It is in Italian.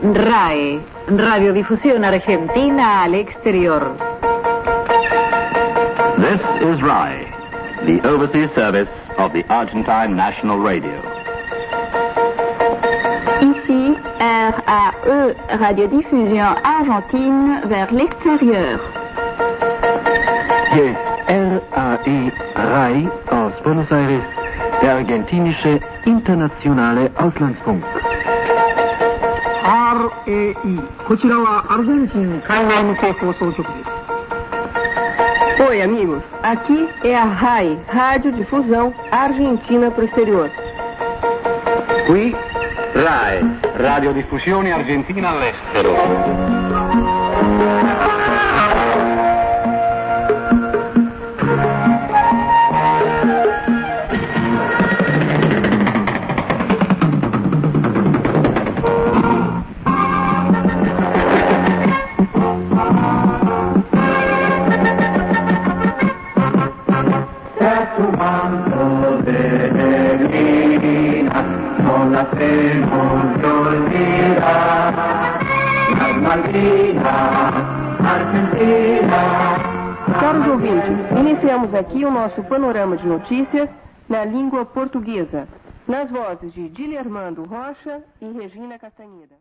RAE, Radiodifusión Argentina al Exterior. This is RAE, the overseas service of the Argentine National Radio. Ici, RAE, Radiodiffusion Argentine vers l'extérieur. Hier RAE, RAI aus Buenos Aires, der argentinische internationale Auslandsfunk. RAI、こちらはアルゼンチン海外向け放送局です。 Oi, amigos. Aqui é a RAI, Radiodifusão Argentina pro Exterior. Qui RAE, Radiodiffusione Argentina all'estero. Caros ouvintes, iniciamos aqui o nosso panorama de notícias na língua portuguesa, nas vozes de Dilermando Rocha e Regina Castaneda.